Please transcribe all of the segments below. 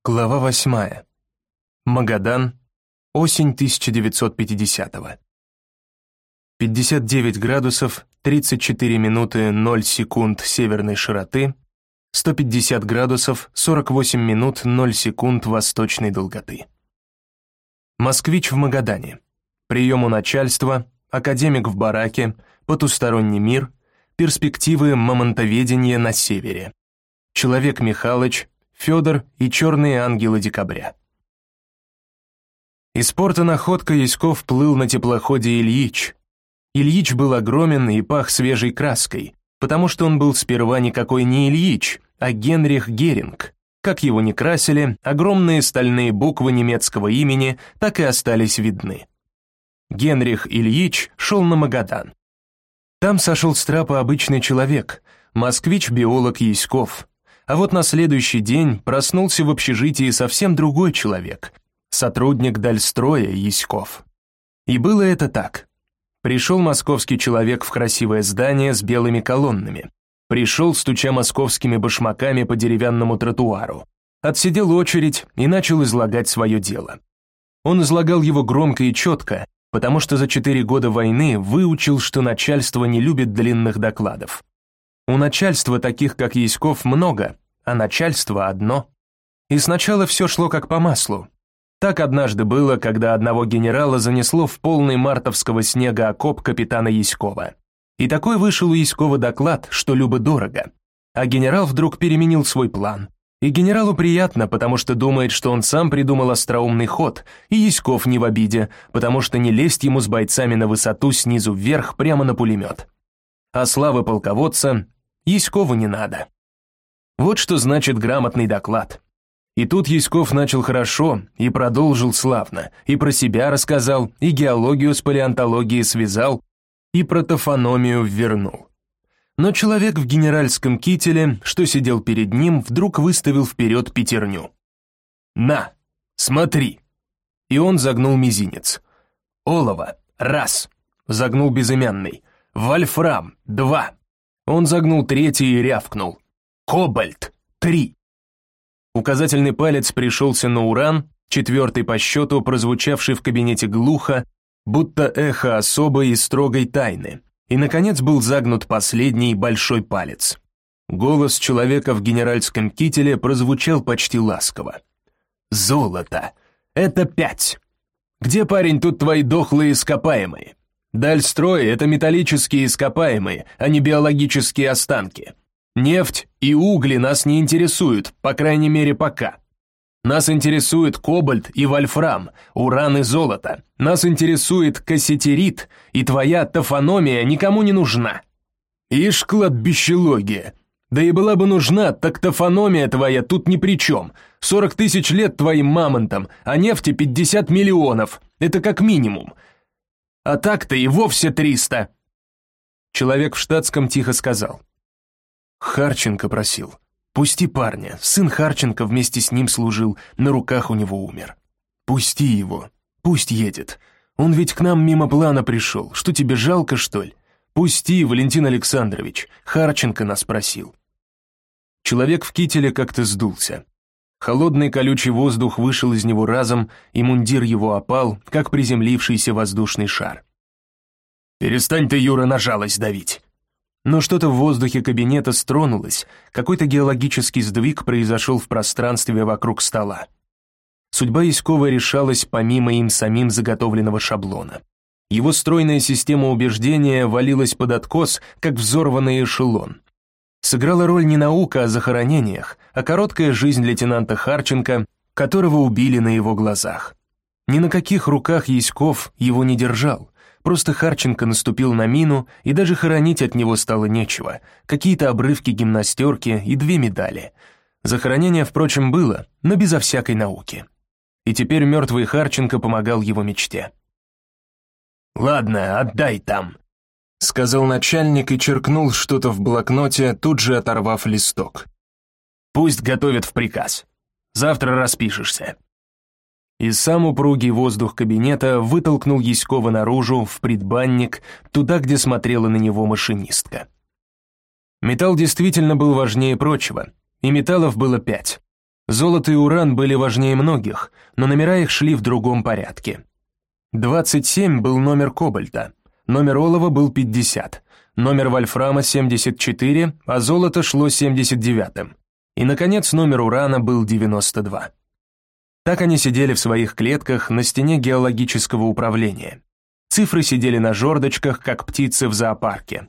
Глава 8. Магадан. Осень 1950-го. 59 градусов, 34 минуты 0 секунд северной широты, 150 градусов, 48 минут 0 секунд восточной долготы. Москвич в Магадане. Прием у начальства, академик в бараке, потусторонний мир, перспективы мамонтоведения на севере. Человек Михалыч, Федор и черные ангелы декабря. Из порта Находка Яськов плыл на теплоходе «Ильич». Ильич был огромен и пах свежей краской, потому что он был сперва никакой не Ильич, а Генрих Геринг. Как его ни красили, огромные стальные буквы немецкого имени так и остались видны. Генрих Ильич шел на Магадан. Там сошел с трапа обычный человек, москвич-биолог Яськов. А вот на следующий день проснулся в общежитии совсем другой человек, сотрудник Дальстроя Яськов. И было это так. Пришел московский человек в красивое здание с белыми колоннами. Пришел, стуча московскими башмаками по деревянному тротуару. Отсидел очередь и начал излагать свое дело. Он излагал его громко и четко, потому что за 4 года войны выучил, что начальство не любит длинных докладов. У начальства таких, как Яськов, много, а начальство одно. И сначала все шло как по маслу. Так однажды было, когда одного генерала занесло в полный мартовского снега окоп капитана Яськова. И такой вышел у Яськова доклад, что любо-дорого. А генерал вдруг переменил свой план. И генералу приятно, потому что думает, что он сам придумал остроумный ход, и Яськов не в обиде, потому что не лезть ему с бойцами на высоту снизу вверх прямо на пулемет. А славы полководца Яськову не надо. Вот что значит грамотный доклад. И тут Яськов начал хорошо и продолжил славно, и про себя рассказал, и геологию с палеонтологией связал, и про тофономию ввернул. Но человек в генеральском кителе, что сидел перед ним, вдруг выставил вперед пятерню. «На, смотри!» И он загнул мизинец. «Олово, 1», загнул безымянный. «Вольфрам, 2». Он загнул 3-й и рявкнул. «Кобальт, 3». Указательный палец пришелся на уран, 4-й по счету, прозвучавший в кабинете глухо, будто эхо особой и строгой тайны. И, наконец, был загнут последний большой палец. Голос человека в генеральском кителе прозвучал почти ласково. «Золото! Это 5! Где, парень, тут твои дохлые ископаемые? Дальстрой — это металлические ископаемые, а не биологические останки. Нефть и угли нас не интересуют, по крайней мере, пока. Нас интересует кобальт и вольфрам, уран и золото. Нас интересует кассетерит, и твоя тофономия никому не нужна. Ишь, кладбищелогия. Да и была бы нужна, так тофономия твоя тут ни при чем. 40 000 лет твоим мамонтам, а нефти 50 миллионов. Это как минимум. А так-то и вовсе 300. Человек в штатском тихо сказал. Харченко просил. Пусти парня, сын Харченко вместе с ним служил, на руках у него умер. Пусти его, пусть едет. Он ведь к нам мимо плана пришел, что тебе жалко, что ли? Пусти, Валентин Александрович, Харченко нас просил. Человек в кителе как-то сдулся. Холодный колючий воздух вышел из него разом, и мундир его опал, как приземлившийся воздушный шар. «Перестань ты, Юра, на жалость давить!» Но что-то в воздухе кабинета стронулось, какой-то геологический сдвиг произошел в пространстве вокруг стола. Судьба Яськова решалась помимо им самим заготовленного шаблона. Его стройная система убеждения валилась под откос, как взорванный эшелон. Сыграла роль не наука о захоронениях, а короткая жизнь лейтенанта Харченко, которого убили на его глазах. Ни на каких руках Яськов его не держал. Просто Харченко наступил на мину, и даже хоронить от него стало нечего. Какие-то обрывки гимнастерки и 2 медали. Захоронение, впрочем, было, но безо всякой науки. И теперь мертвый Харченко помогал его мечте. «Ладно, отдай там», — сказал начальник и черкнул что-то в блокноте, тут же оторвав листок. «Пусть готовят в приказ. Завтра распишешься». И сам упругий воздух кабинета вытолкнул Яськова наружу, в предбанник, туда, где смотрела на него машинистка. Металл действительно был важнее прочего, и металлов было 5. Золото и уран были важнее многих, но номера их шли в другом порядке. 27 был номер кобальта, номер олова был 50, номер вольфрама 74, а золото шло 79-м. И, наконец, номер урана был 92. Так они сидели в своих клетках на стене геологического управления. Цифры сидели на жердочках, как птицы в зоопарке.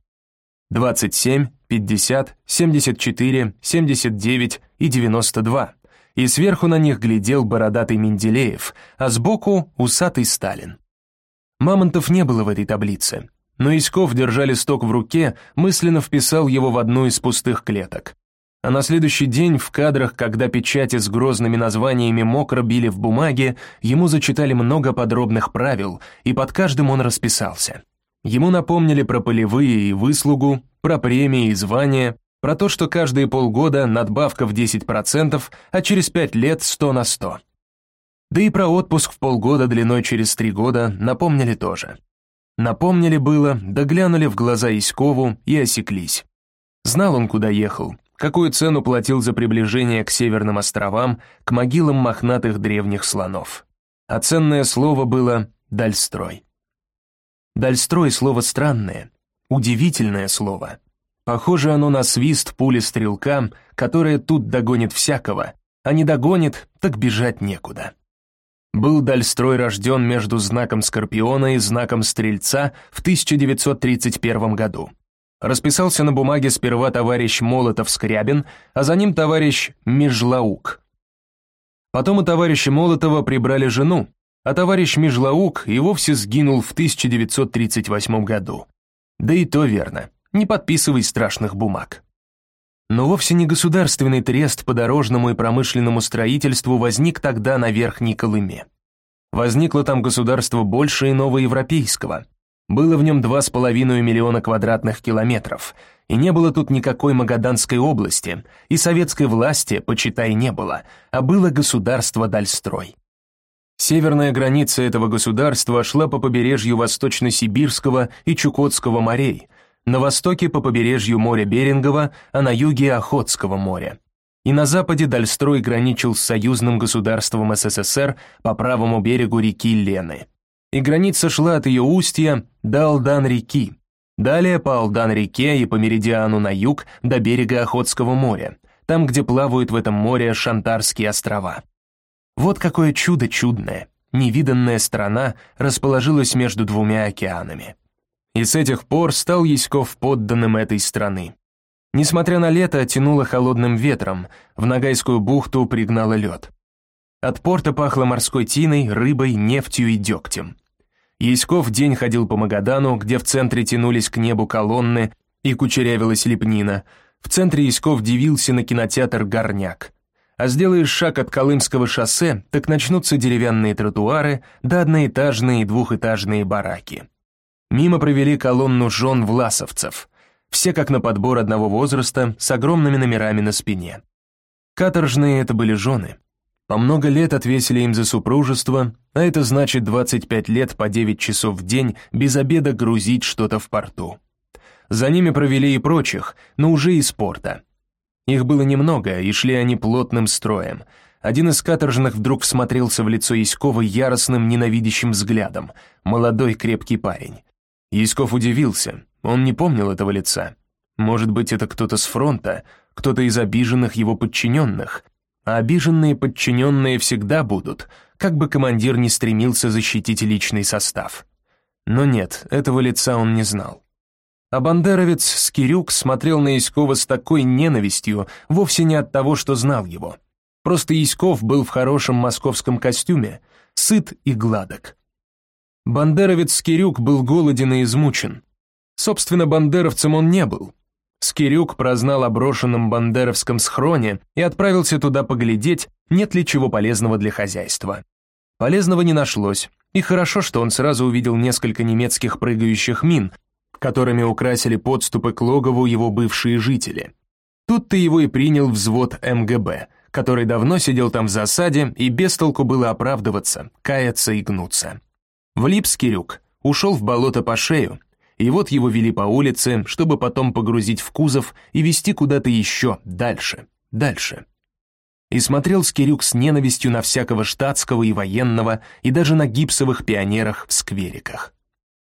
27, 50, 74, 79 и 92. И сверху на них глядел бородатый Менделеев, а сбоку усатый Сталин. Мамонтов не было в этой таблице, но Яськов, держа листок в руке, мысленно вписал его в одну из пустых клеток. А на следующий день в кадрах, когда печати с грозными названиями мокро били в бумаге, ему зачитали много подробных правил, и под каждым он расписался. Ему напомнили про полевые и выслугу, про премии и звания, про то, что каждые полгода надбавка в 10%, а через 5 лет 100 на 100. Да и про отпуск в полгода длиной через 3 года напомнили тоже. Напомнили было, да глянули в глаза Яськову и осеклись. Знал он, куда ехал, какую цену платил за приближение к Северным островам, к могилам мохнатых древних слонов. А ценное слово было «Дальстрой». Дальстрой — слово странное, удивительное слово. Похоже оно на свист пули стрелка, которая тут догонит всякого, а не догонит, так бежать некуда. Был Дальстрой рожден между знаком Скорпиона и знаком Стрельца в 1931 году. Расписался на бумаге сперва товарищ Молотов-Скрябин, а за ним товарищ Межлаук. Потом у товарища Молотова прибрали жену, а товарищ Межлаук и вовсе сгинул в 1938 году. Да и то верно, не подписывай страшных бумаг. Но вовсе не государственный трест по дорожному и промышленному строительству возник тогда на Верхней Колыме. Возникло там государство больше и новоевропейского. Было в нем 2,5 миллиона квадратных километров, и не было тут никакой Магаданской области, и советской власти, почитай, не было, а было государство Дальстрой. Северная граница этого государства шла по побережью Восточно-Сибирского и Чукотского морей, на востоке по побережью моря Берингова, а на юге Охотского моря. И на западе Дальстрой граничил с союзным государством СССР по правому берегу реки Лены. И граница шла от ее устья до Алдан-реки, далее по Алдан-реке и по меридиану на юг до берега Охотского моря, там, где плавают в этом море Шантарские острова. Вот какое чудо чудное, невиданная страна расположилась между двумя океанами. И с этих пор стал Яськов подданным этой страны. Несмотря на лето, тянуло холодным ветром, в Ногайскую бухту пригнало лед. От порта пахло морской тиной, рыбой, нефтью и дегтем. Яськов день ходил по Магадану, где в центре тянулись к небу колонны и кучерявилась лепнина. В центре Яськов дивился на кинотеатр «Горняк». А сделаешь шаг от Колымского шоссе, так начнутся деревянные тротуары, да одноэтажные и двухэтажные бараки. Мимо провели колонну жен власовцев, все как на подбор одного возраста, с огромными номерами на спине. Каторжные это были жены. По много лет отвесили им за супружество, а это значит 25 лет по 9 часов в день без обеда грузить что-то в порту. За ними провели и прочих, но уже из порта. Их было немного, и шли они плотным строем. Один из каторжных вдруг всмотрелся в лицо Яськова яростным, ненавидящим взглядом, молодой крепкий парень. Яськов удивился, он не помнил этого лица. Может быть, это кто-то с фронта, кто-то из обиженных его подчиненных, а обиженные подчиненные всегда будут, как бы командир ни стремился защитить личный состав. Но нет, этого лица он не знал. А бандеровец Скирюк смотрел на Яськова с такой ненавистью вовсе не от того, что знал его. Просто Яськов был в хорошем московском костюме, сыт и гладок. Бандеровец Скирюк был голоден и измучен. Собственно, бандеровцем он не был. Скирюк прознал о брошенном бандеровском схроне и отправился туда поглядеть, нет ли чего полезного для хозяйства. Полезного не нашлось, и хорошо, что он сразу увидел несколько немецких прыгающих мин, которыми украсили подступы к логову его бывшие жители. Тут-то его и принял взвод МГБ, который давно сидел там в засаде, и без толку было оправдываться, каяться и гнуться. Влип Скирюк, ушел в болото по шею, и вот его вели по улице, чтобы потом погрузить в кузов и везти куда-то еще, дальше. и смотрел Скирюк с ненавистью на всякого штатского и военного, и даже на гипсовых пионерах в сквериках.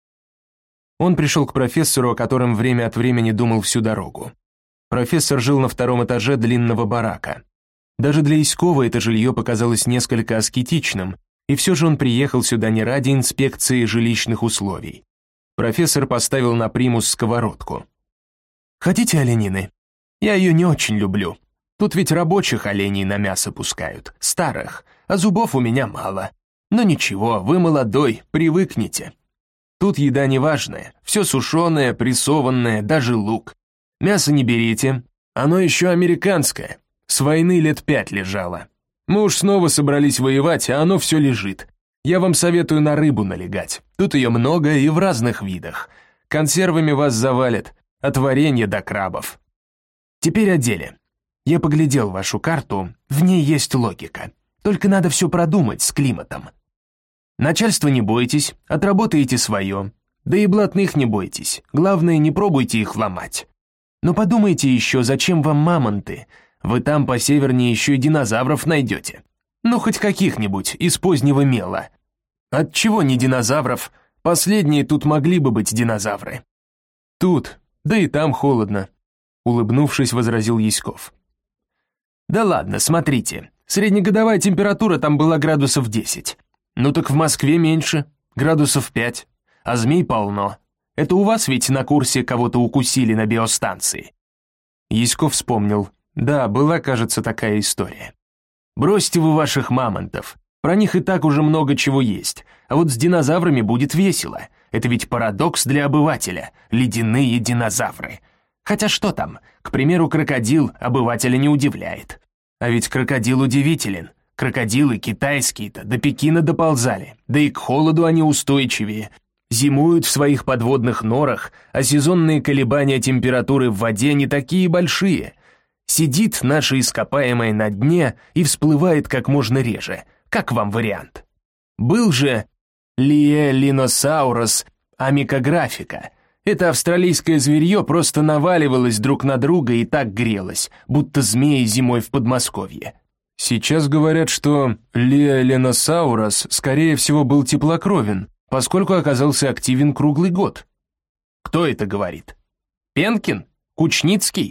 Он пришел к профессору, о котором время от времени думал всю дорогу. Профессор жил на 2-м этаже длинного барака. Даже для Яськова это жилье показалось несколько аскетичным, и все же он приехал сюда не ради инспекции жилищных условий. Профессор поставил на примус сковородку. «Хотите оленины? Я ее не очень люблю. Тут ведь рабочих оленей на мясо пускают, старых, а зубов у меня мало. Но ничего, вы молодой, привыкнете. Тут еда неважная, все сушеное, прессованное, даже лук. Мясо не берите, оно еще американское, с войны лет 5 лежало. Мы уж снова собрались воевать, а оно все лежит. Я вам советую на рыбу налегать, тут ее много и в разных видах. Консервами вас завалят, от варенья до крабов. Теперь о деле. Я поглядел вашу карту, в ней есть логика. Только надо все продумать с климатом. Начальство не бойтесь, отработаете свое. Да и блатных не бойтесь, главное, не пробуйте их ломать. Но подумайте еще, зачем вам мамонты? Вы там по севернее еще и динозавров найдете. Ну, хоть каких-нибудь, из позднего мела. Отчего не динозавров? Последние тут могли бы быть динозавры. Тут, да и там холодно, улыбнувшись, возразил Яськов. Да ладно, смотрите, среднегодовая температура там была градусов 10. Ну так в Москве меньше, градусов 5, а змей полно. Это у вас ведь на курсе кого-то укусили на биостанции. Яськов вспомнил. Да, была, кажется, такая история. Бросьте вы ваших мамонтов, про них и так уже много чего есть, а вот с динозаврами будет весело. Это ведь парадокс для обывателя, ледяные динозавры. Хотя что там, к примеру, крокодил обывателя не удивляет. А ведь крокодил удивителен. Крокодилы китайские-то до Пекина доползали, да и к холоду они устойчивее. Зимуют в своих подводных норах, а сезонные колебания температуры в воде не такие большие. Сидит наше ископаемое на дне и всплывает как можно реже. Как вам вариант? Был же Лиэлиносаурус амикографика. Это австралийское зверье просто наваливалось друг на друга и так грелось, будто змеи зимой в Подмосковье. Сейчас говорят, что Лиэлиносаурус, скорее всего, был теплокровен, поскольку оказался активен круглый год. Кто это говорит? Пенкин? Кучницкий?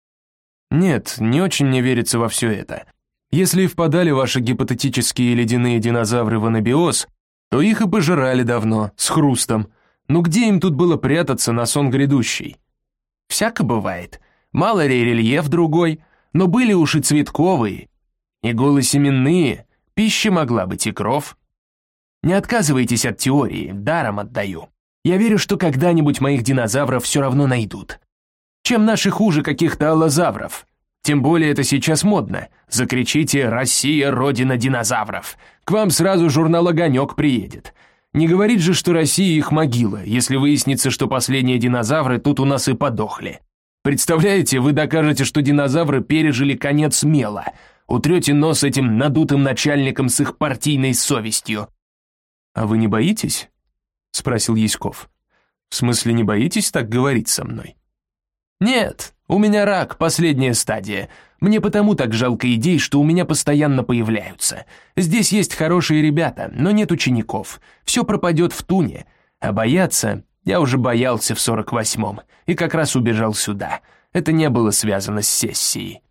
Нет, не очень мне верится во все это. Если и впадали ваши гипотетические ледяные динозавры в анабиоз, то их и пожирали давно, с хрустом. Ну где им тут было прятаться на сон грядущий? Всяко бывает. Мало ли рельеф другой, но были уж и цветковые, и голосеменные, пища могла быть и кров. Не отказывайтесь от теории, даром отдаю. Я верю, что когда-нибудь моих динозавров все равно найдут. Чем наши хуже каких-то аллозавров? Тем более это сейчас модно. Закричите «Россия, родина динозавров». К вам сразу журнал «Огонек» приедет. Не говорит же, что Россия их могила, если выяснится, что последние динозавры тут у нас и подохли. Представляете, вы докажете, что динозавры пережили конец мела. Утрете нос этим надутым начальникам с их партийной совестью. «А вы не боитесь?» — спросил Яськов. «В смысле, не боитесь так говорить со мной?» «Нет, у меня рак, последняя стадия. Мне потому так жалко идей, что у меня постоянно появляются. Здесь есть хорошие ребята, но нет учеников. Все пропадет в туне. А бояться я уже боялся в 48-м и как раз убежал сюда. Это не было связано с сессией».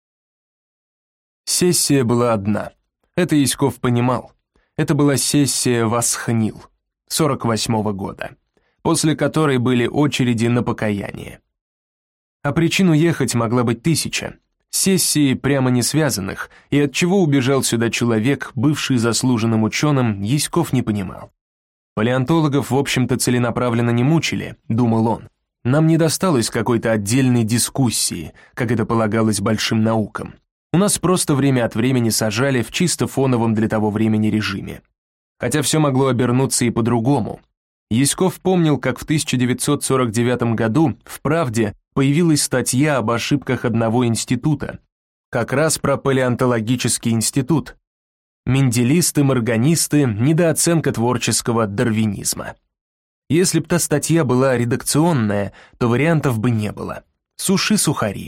Сессия была одна. Это Яськов понимал. Это была сессия Восхнил 48-го года, после которой были очереди на покаяние. А причин уехать могла быть 1000. Сессии прямо не связанных, и от чего убежал сюда человек, бывший заслуженным ученым, Яськов не понимал. Палеонтологов, в общем-то, целенаправленно не мучили, думал он. Нам не досталось какой-то отдельной дискуссии, как это полагалось большим наукам. У нас просто время от времени сажали в чисто фоновом для того времени режиме. Хотя все могло обернуться и по-другому. Яськов помнил, как в 1949 году в «Правде» появилась статья об ошибках одного института, как раз про палеонтологический институт. Менделисты, морганисты, недооценка творческого дарвинизма. Если б та статья была редакционная, то вариантов бы не было. Суши сухари.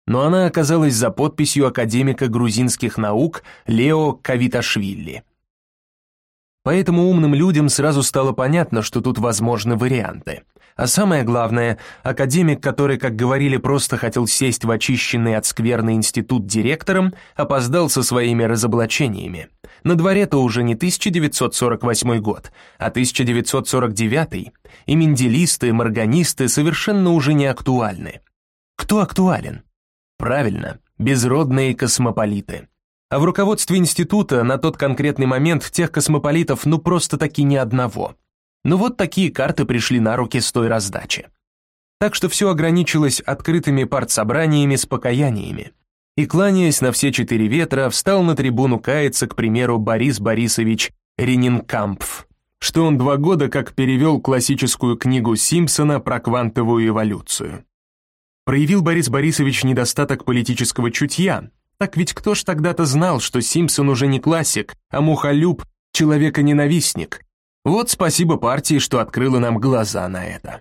но она оказалась за подписью академика грузинских наук Лео Кавиташвили. Поэтому умным людям сразу стало понятно, что тут возможны варианты. А самое главное, академик, который, как говорили, просто хотел сесть в очищенный от скверны институт директором, опоздал со своими разоблачениями. На дворе-то уже не 1948 год, а 1949, и менделисты, и морганисты совершенно уже не актуальны. Кто актуален? Правильно, безродные космополиты. А в руководстве института на тот конкретный момент тех космополитов ну просто-таки ни одного. Ну вот такие карты пришли на руки с той раздачи. Так что все ограничилось открытыми партсобраниями с покаяниями. И, кланяясь на все четыре ветра, встал на трибуну каяться, к примеру, Борис Борисович Ренинкампф, что он 2 года как перевел классическую книгу Симпсона про квантовую эволюцию. Проявил Борис Борисович недостаток политического чутья. Так ведь кто ж тогда-то знал, что Симпсон уже не классик, а мухолюб, человека-ненавистник? Вот спасибо партии, что открыла нам глаза на это.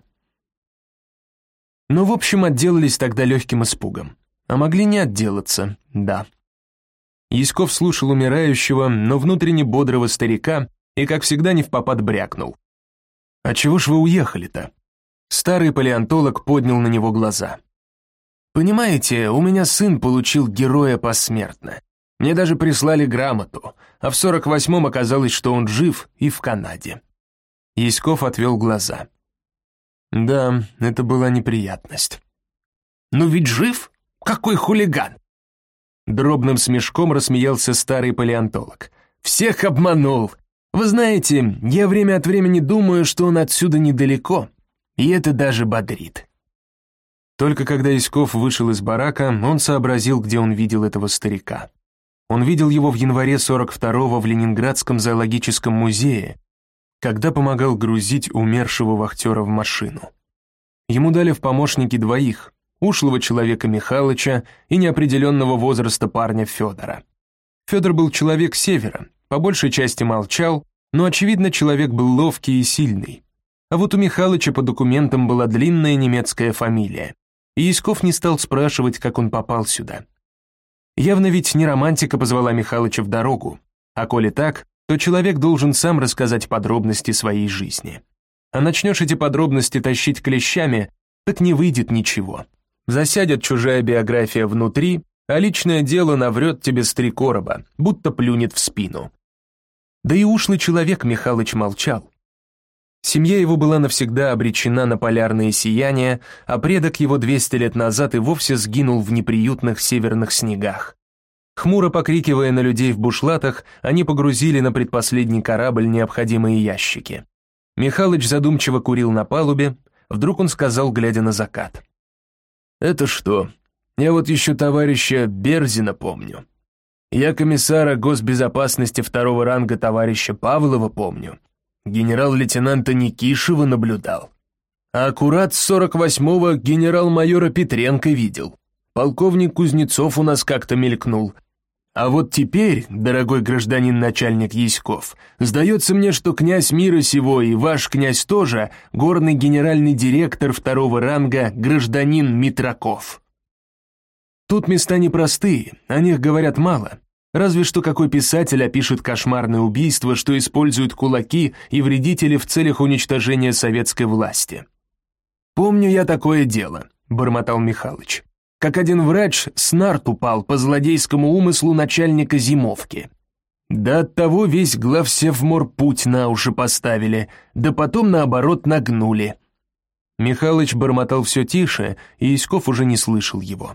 Но в общем отделались тогда легким испугом. А могли не отделаться, да. Яськов слушал умирающего, но внутренне бодрого старика и, как всегда, невпопад брякнул. «А чего ж вы уехали-то?» Старый палеонтолог поднял на него глаза. «Понимаете, у меня сын получил героя посмертно. Мне даже прислали грамоту, а в 48-м оказалось, что он жив и в Канаде». Яськов отвел глаза. Да, это была неприятность. «Ну ведь жив? Какой хулиган!» Дробным смешком рассмеялся старый палеонтолог. «Всех обманул. Вы знаете, я время от времени думаю, что он отсюда недалеко, и это даже бодрит». Только когда Яськов вышел из барака, он сообразил, где он видел этого старика. Он видел его в январе 42-го в Ленинградском зоологическом музее, когда помогал грузить умершего вахтера в машину. Ему дали в помощники 2: ушлого человека Михалыча и неопределенного возраста парня Федора. Федор был человек севера, по большей части молчал, но, очевидно, человек был ловкий и сильный. А вот у Михалыча по документам была длинная немецкая фамилия, и Яськов не стал спрашивать, как он попал сюда. Явно ведь не романтика позвала Михалыча в дорогу, а коли так, то человек должен сам рассказать подробности своей жизни. А начнешь эти подробности тащить клещами, так не выйдет ничего. Засядет чужая биография внутри, а личное дело наврет тебе с 3 короба, будто плюнет в спину. Да и ушлый человек Михалыч молчал. Семья его была навсегда обречена на полярные сияния, а предок его 200 лет назад и вовсе сгинул в неприютных северных снегах. Хмуро покрикивая на людей в бушлатах, они погрузили на предпоследний корабль необходимые ящики. Михалыч задумчиво курил на палубе, вдруг он сказал, глядя на закат. «Это что? Я вот еще товарища Берзина помню. Я комиссара госбезопасности 2-го ранга товарища Павлова помню. Генерал-лейтенанта Никишева наблюдал. А аккурат с 48-го генерал-майора Петренко видел. Полковник Кузнецов у нас как-то мелькнул. А вот теперь, дорогой гражданин начальник Яськов, сдается мне, что князь мира сего и ваш князь тоже горный генеральный директор 2-го ранга гражданин Митраков. Тут места непростые, о них говорят мало. Разве что какой писатель опишет кошмарное убийство, что используют кулаки и вредители в целях уничтожения советской власти. «Помню я такое дело», — бормотал Михалыч, «как один врач с нарт упал по злодейскому умыслу начальника зимовки. Да оттого весь главсевморпуть на уши поставили, да потом наоборот нагнули». Михалыч бормотал все тише, и Яськов уже не слышал его.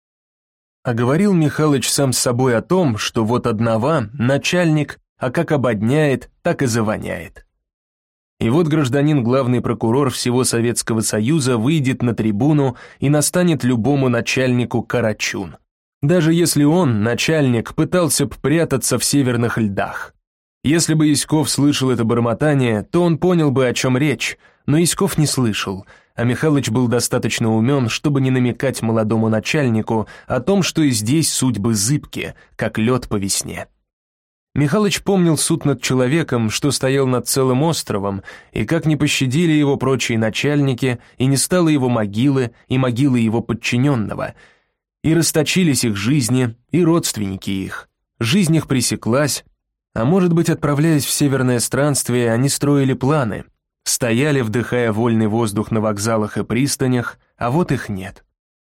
А говорил Михалыч сам с собой о том, что вот одного начальник, а как ободняет, так и завоняет. И вот гражданин главный прокурор всего Советского Союза выйдет на трибуну и настанет любому начальнику карачун. Даже если он, начальник, пытался б прятаться в северных льдах. Если бы Яськов слышал это бормотание, то он понял бы, о чем речь, но Яськов не слышал, а Михалыч был достаточно умен, чтобы не намекать молодому начальнику о том, что и здесь судьбы зыбки, как лед по весне. Михалыч помнил суд над человеком, что стоял над целым островом, и как не пощадили его прочие начальники, и не стало его могилы, и могилы его подчиненного. И расточились их жизни, и родственники их. Жизнь их пресеклась, а может быть, отправляясь в северное странствие, они строили планы, стояли, вдыхая вольный воздух на вокзалах и пристанях, а вот их нет.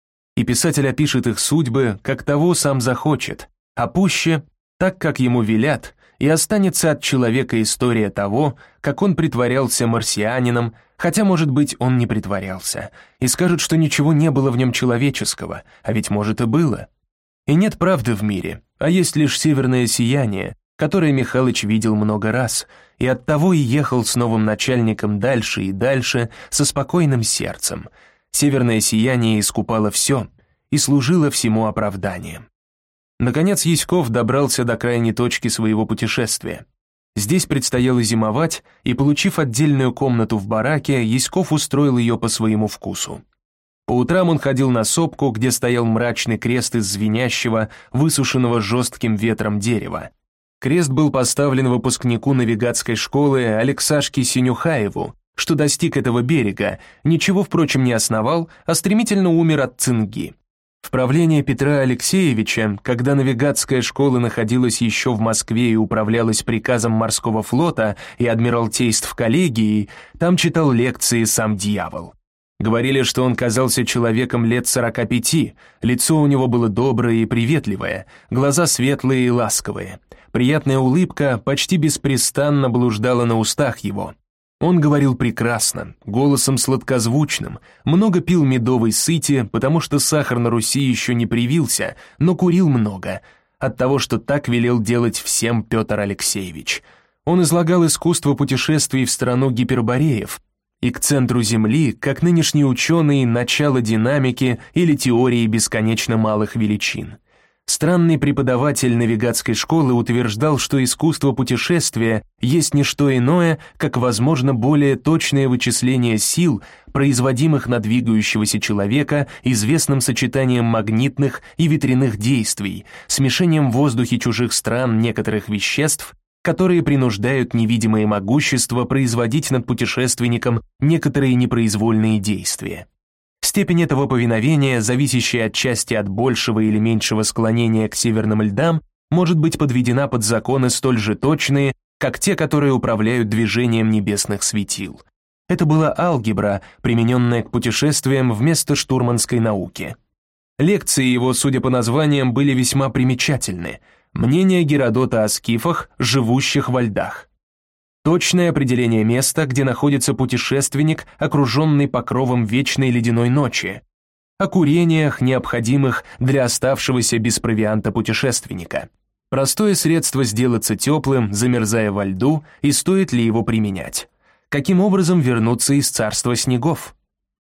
И писатель опишет их судьбы, как того сам захочет, а пуще, так, как ему велят, и останется от человека история того, как он притворялся марсианином, хотя, может быть, он не притворялся, и скажут, что ничего не было в нем человеческого, а ведь, может, и было. И нет правды в мире, а есть лишь северное сияние, которое Михалыч видел много раз, и оттого и ехал с новым начальником дальше и дальше, со спокойным сердцем. Северное сияние искупало все и служило всему оправданием. Наконец Яськов добрался до крайней точки своего путешествия. Здесь предстояло зимовать, и, получив отдельную комнату в бараке, Яськов устроил ее по своему вкусу. По утрам он ходил на сопку, где стоял мрачный крест из звенящего, высушенного жестким ветром дерева. Крест был поставлен выпускнику навигатской школы Алексашке Синюхаеву, что достиг этого берега, ничего, впрочем, не основал, а стремительно умер от цинги. В правлении Петра Алексеевича, когда навигатская школа находилась еще в Москве и управлялась приказом морского флота и адмиралтейств коллегии, там читал лекции сам дьявол. Говорили, что он казался человеком лет 45, лицо у него было доброе и приветливое, глаза светлые и ласковые. Приятная улыбка почти беспрестанно блуждала на устах его. Он говорил прекрасно, голосом сладкозвучным, много пил медовой сыти, потому что сахар на Руси еще не привился, но курил много, от того, что так велел делать всем Петр Алексеевич. Он излагал искусство путешествий в страну гипербореев и к центру Земли, как нынешние ученые, начало динамики или теории бесконечно малых величин. Странный преподаватель навигатской школы утверждал, что искусство путешествия есть не что иное, как, возможно, более точное вычисление сил, производимых на двигающегося человека известным сочетанием магнитных и ветряных действий, смешением в воздухе чужих стран некоторых веществ, которые принуждают невидимое могущество производить над путешественником некоторые непроизвольные действия. Степень этого повиновения, зависящая отчасти от большего или меньшего склонения к северным льдам, может быть подведена под законы столь же точные, как те, которые управляют движением небесных светил. Это была алгебра, примененная к путешествиям вместо штурманской науки. Лекции его, судя по названиям, были весьма примечательны. Мнение Геродота о скифах, живущих во льдах. Точное определение места, где находится путешественник, окруженный покровом вечной ледяной ночи. О курениях, необходимых для оставшегося без провианта путешественника. Простое средство сделаться теплым, замерзая во льду, и стоит ли его применять. Каким образом вернуться из царства снегов?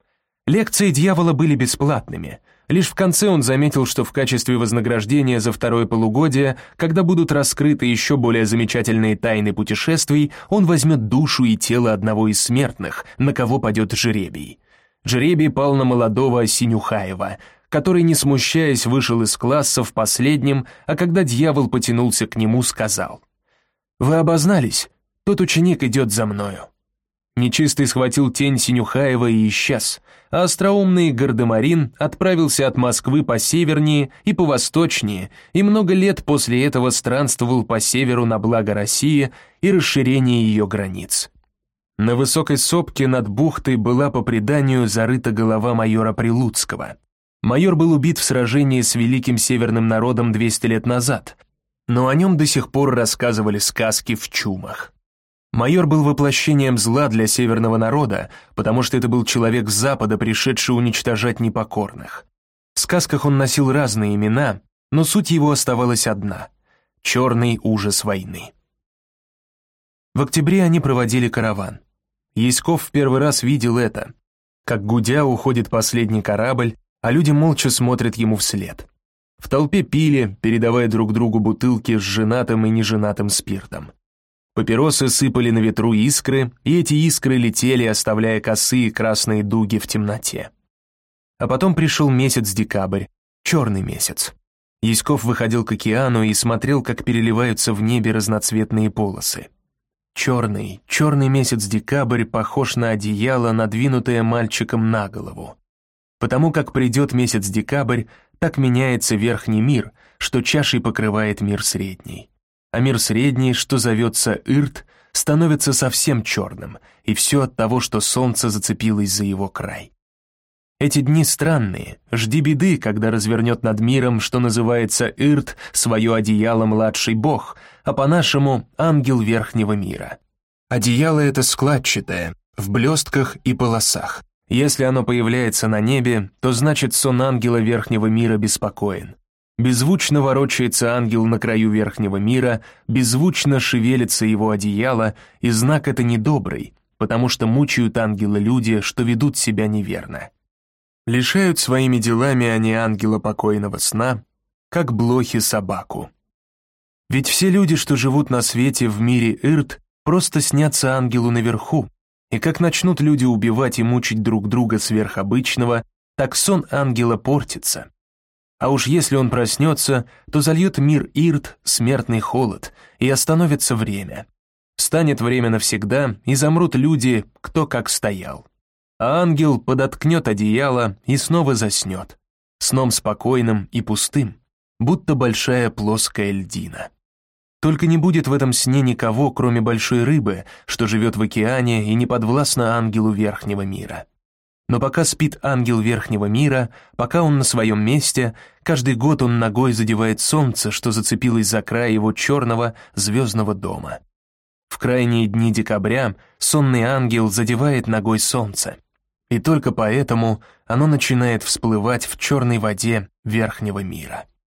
Лекции дьявола были бесплатными. Лишь в конце он заметил, что в качестве вознаграждения за второе полугодие, когда будут раскрыты еще более замечательные тайны путешествий, он возьмет душу и тело одного из смертных, на кого падет жребий. Жребий пал на молодого Синюхаева, который, не смущаясь, вышел из класса в последнем, а когда дьявол потянулся к нему, сказал: «Вы обознались? Тот ученик идет за мною». Нечистый схватил тень Синюхаева и исчез, а остроумный Гардемарин отправился от Москвы по севернее и по восточнее, и много лет после этого странствовал по северу на благо России и расширение ее границ. На высокой сопке над бухтой была по преданию зарыта голова майора Прилуцкого. Майор был убит в сражении с великим северным народом 200 лет назад, но о нем до сих пор рассказывали сказки в чумах. Майор был воплощением зла для северного народа, потому что это был человек с запада, пришедший уничтожать непокорных. В сказках он носил разные имена, но суть его оставалась одна — черный ужас войны. В октябре они проводили караван. Яськов в первый раз видел это, как гудя уходит последний корабль, а люди молча смотрят ему вслед. В толпе пили, передавая друг другу бутылки с женатым и неженатым спиртом. Папиросы сыпали на ветру искры, и эти искры летели, оставляя косые красные дуги в темноте. А потом пришел месяц декабрь, черный месяц. Яськов выходил к океану и смотрел, как переливаются в небе разноцветные полосы. Черный месяц декабрь похож на одеяло, надвинутое мальчиком на голову. Потому как придет месяц декабрь, так меняется верхний мир, что чашей покрывает мир средний. А мир средний, что зовется Ирт, становится совсем черным, и все от того, что солнце зацепилось за его край. Эти дни странные, жди беды, когда развернет над миром, что называется Ирт, свое одеяло младший бог, а по-нашему ангел верхнего мира. Одеяло это складчатое, в блестках и полосах. Если оно появляется на небе, то значит сон ангела верхнего мира беспокоен. Беззвучно ворочается ангел на краю верхнего мира, беззвучно шевелится его одеяло, и знак это недобрый, потому что мучают ангела люди, что ведут себя неверно. Лишают своими делами они ангела покойного сна, как блохи собаку. Ведь все люди, что живут на свете в мире Ирт, просто снятся ангелу наверху, и как начнут люди убивать и мучить друг друга сверх обычного, так сон ангела портится. А уж если он проснется, то зальет мир Ирт смертный холод, и остановится время. Станет время навсегда, и замрут люди, кто как стоял. А ангел подоткнет одеяло и снова заснет, сном спокойным и пустым, будто большая плоская льдина. Только не будет в этом сне никого, кроме большой рыбы, что живет в океане и не подвластна ангелу верхнего мира. Но пока спит ангел верхнего мира, пока он на своем месте, каждый год он ногой задевает солнце, что зацепилось за край его черного звездного дома. В крайние дни декабря сонный ангел задевает ногой солнце, и только поэтому оно начинает всплывать в черной воде верхнего мира.